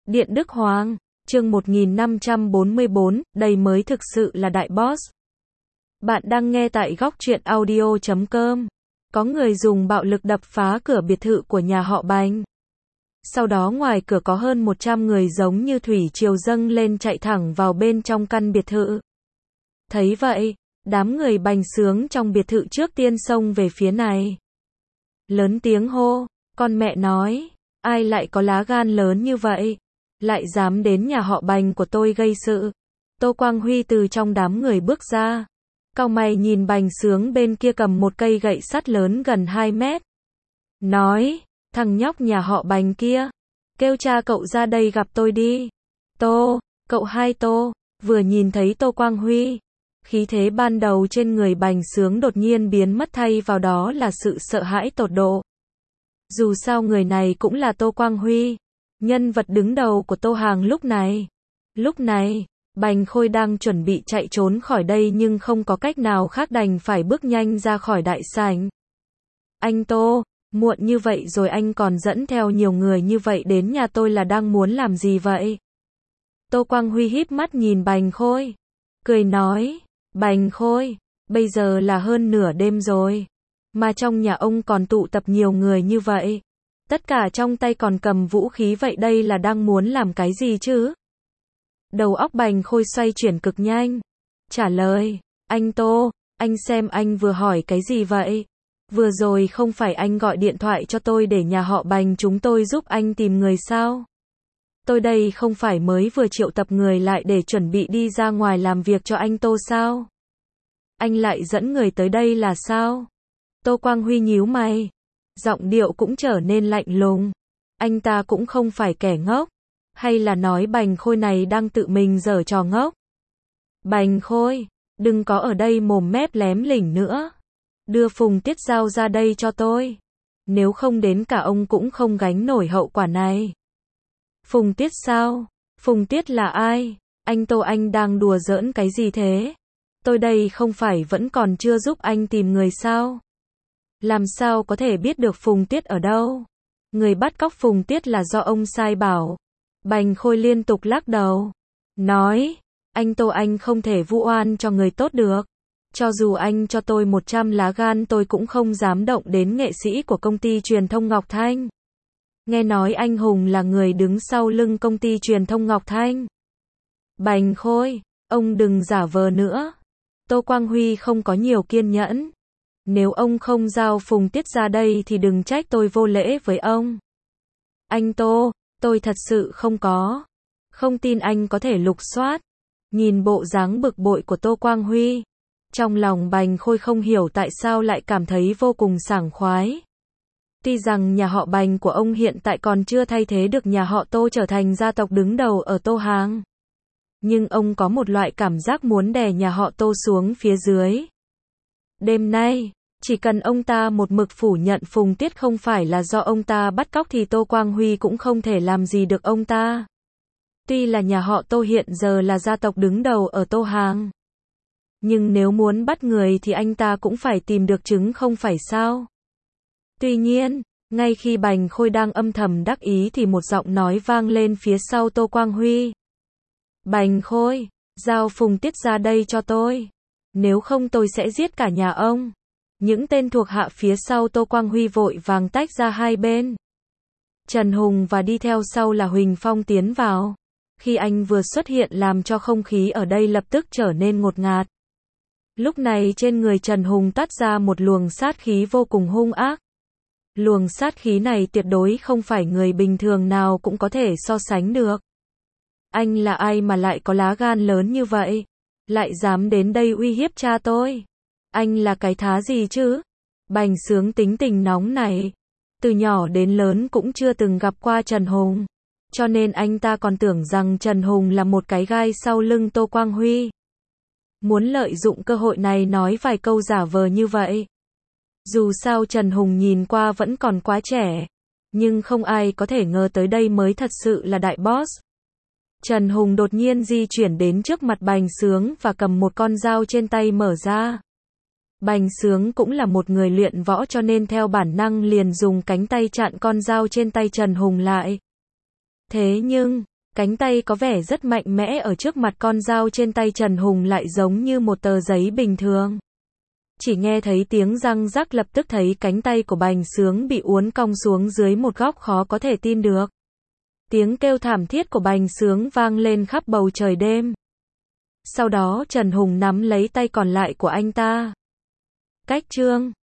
Điện Đức Hoàng, chương 1544, đây mới thực sự là đại boss. Bạn đang nghe tại góc truyện audio.com. Có người dùng bạo lực đập phá cửa biệt thự của nhà họ Bành. Sau đó ngoài cửa có hơn 100 người giống như thủy triều dâng lên chạy thẳng vào bên trong căn biệt thự. Thấy vậy, đám người Bành Sướng trong biệt thự trước tiên xông về phía này. Lớn tiếng hô, con mẹ nói, ai lại có lá gan lớn như vậy, lại dám đến nhà họ Bành của tôi gây sự. Tô Quang Huy từ trong đám người bước ra, cau mày nhìn Bành Sướng bên kia cầm một cây gậy sắt lớn gần 2 mét. Nói, thằng nhóc nhà họ Bành kia, kêu cha cậu ra đây gặp tôi đi. Tô, cậu hai Tô, vừa nhìn thấy Tô Quang Huy, khí thế ban đầu trên người Bành Sướng đột nhiên biến mất, thay vào đó là sự sợ hãi tột độ. Dù sao người này cũng là Tô Quang Huy, nhân vật đứng đầu của Tô Hàng lúc này. Lúc này, Bành Khôi đang chuẩn bị chạy trốn khỏi đây nhưng không có cách nào khác đành phải bước nhanh ra khỏi đại sảnh. Anh Tô, muộn như vậy rồi anh còn dẫn theo nhiều người như vậy đến nhà tôi là đang muốn làm gì vậy? Tô Quang Huy híp mắt nhìn Bành Khôi, cười nói, Bành Khôi, bây giờ là hơn nửa đêm rồi, mà trong nhà ông còn tụ tập nhiều người như vậy, tất cả trong tay còn cầm vũ khí, vậy đây là đang muốn làm cái gì chứ? Đầu óc Bành Khôi xoay chuyển cực nhanh, trả lời, anh Tô, anh xem anh vừa hỏi cái gì vậy? Vừa rồi không phải anh gọi điện thoại cho tôi để nhà họ Bành chúng tôi giúp anh tìm người sao? Tôi đây không phải mới vừa triệu tập người lại để chuẩn bị đi ra ngoài làm việc cho anh Tô sao? Anh lại dẫn người tới đây là sao? Tô Quang Huy nhíu mày, giọng điệu cũng trở nên lạnh lùng. Anh ta cũng không phải kẻ ngốc, hay là nói Bành Khôi này đang tự mình giở trò ngốc? Bành Khôi, đừng có ở đây mồm mép lém lỉnh nữa. Đưa Phùng Tiết Giao ra đây cho tôi. Nếu không đến cả ông cũng không gánh nổi hậu quả này. Phùng Tiết sao? Phùng Tiết là ai? Anh Tô, anh đang đùa giỡn cái gì thế? Tôi đây không phải vẫn còn chưa giúp anh tìm người sao? Làm sao có thể biết được Phùng Tiết ở đâu? Người bắt cóc Phùng Tiết là do ông sai bảo. Bành Khôi liên tục lắc đầu, nói, anh Tô, anh không thể vu oan cho người tốt được. Cho dù anh cho tôi 100 lá gan tôi cũng không dám động đến nghệ sĩ của công ty truyền thông Ngọc Thanh. Nghe nói anh Hùng là người đứng sau lưng công ty truyền thông Ngọc Thanh. Bành Khôi, ông đừng giả vờ nữa. Tô Quang Huy không có nhiều kiên nhẫn. Nếu ông không giao Phùng Tiết ra đây thì đừng trách tôi vô lễ với ông. Anh Tô, tôi thật sự không có. Không tin anh có thể lục soát. Nhìn bộ dáng bực bội của Tô Quang Huy, trong lòng Bành Khôi không hiểu tại sao lại cảm thấy vô cùng sảng khoái. Tuy rằng nhà họ Bành của ông hiện tại còn chưa thay thế được nhà họ Tô trở thành gia tộc đứng đầu ở Tô Hàng, nhưng ông có một loại cảm giác muốn đè nhà họ Tô xuống phía dưới. Đêm nay, chỉ cần ông ta một mực phủ nhận Phùng Tiết không phải là do ông ta bắt cóc thì Tô Quang Huy cũng không thể làm gì được ông ta. Tuy là nhà họ Tô hiện giờ là gia tộc đứng đầu ở Tô Hàng, nhưng nếu muốn bắt người thì anh ta cũng phải tìm được chứng không phải sao? Tuy nhiên, ngay khi Bành Khôi đang âm thầm đắc ý thì một giọng nói vang lên phía sau Tô Quang Huy. Bành Khôi, giao Phùng Tiết ra đây cho tôi. Nếu không tôi sẽ giết cả nhà ông. Những tên thuộc hạ phía sau Tô Quang Huy vội vàng tách ra hai bên. Trần Hùng và đi theo sau là Huỳnh Phong tiến vào. Khi anh vừa xuất hiện làm cho không khí ở đây lập tức trở nên ngột ngạt. Lúc này trên người Trần Hùng toát ra một luồng sát khí vô cùng hung ác. Luồng sát khí này tuyệt đối không phải người bình thường nào cũng có thể so sánh được. Anh là ai mà lại có lá gan lớn như vậy? Lại dám đến đây uy hiếp cha tôi? Anh là cái thá gì chứ? Bành Sướng tính tình nóng này. Từ nhỏ đến lớn cũng chưa từng gặp qua Trần Hùng. Cho nên anh ta còn tưởng rằng Trần Hùng là một cái gai sau lưng Tô Quang Huy. Muốn lợi dụng cơ hội này nói vài câu giả vờ như vậy. Dù sao Trần Hùng nhìn qua vẫn còn quá trẻ. Nhưng không ai có thể ngờ tới đây mới thật sự là đại boss. Trần Hùng đột nhiên di chuyển đến trước mặt Bành Sướng và cầm một con dao trên tay mở ra. Bành Sướng cũng là một người luyện võ cho nên theo bản năng liền dùng cánh tay chặn con dao trên tay Trần Hùng lại. Thế nhưng, Cánh tay có vẻ rất mạnh mẽ ở trước mặt con dao trên tay Trần Hùng lại giống như một tờ giấy bình thường. Chỉ nghe thấy tiếng răng rắc lập tức thấy cánh tay của Bành Sướng bị uốn cong xuống dưới một góc khó có thể tin được. Tiếng kêu thảm thiết của Bành Sướng vang lên khắp bầu trời đêm. Sau đó Trần Hùng nắm lấy tay còn lại của anh ta. Cách chương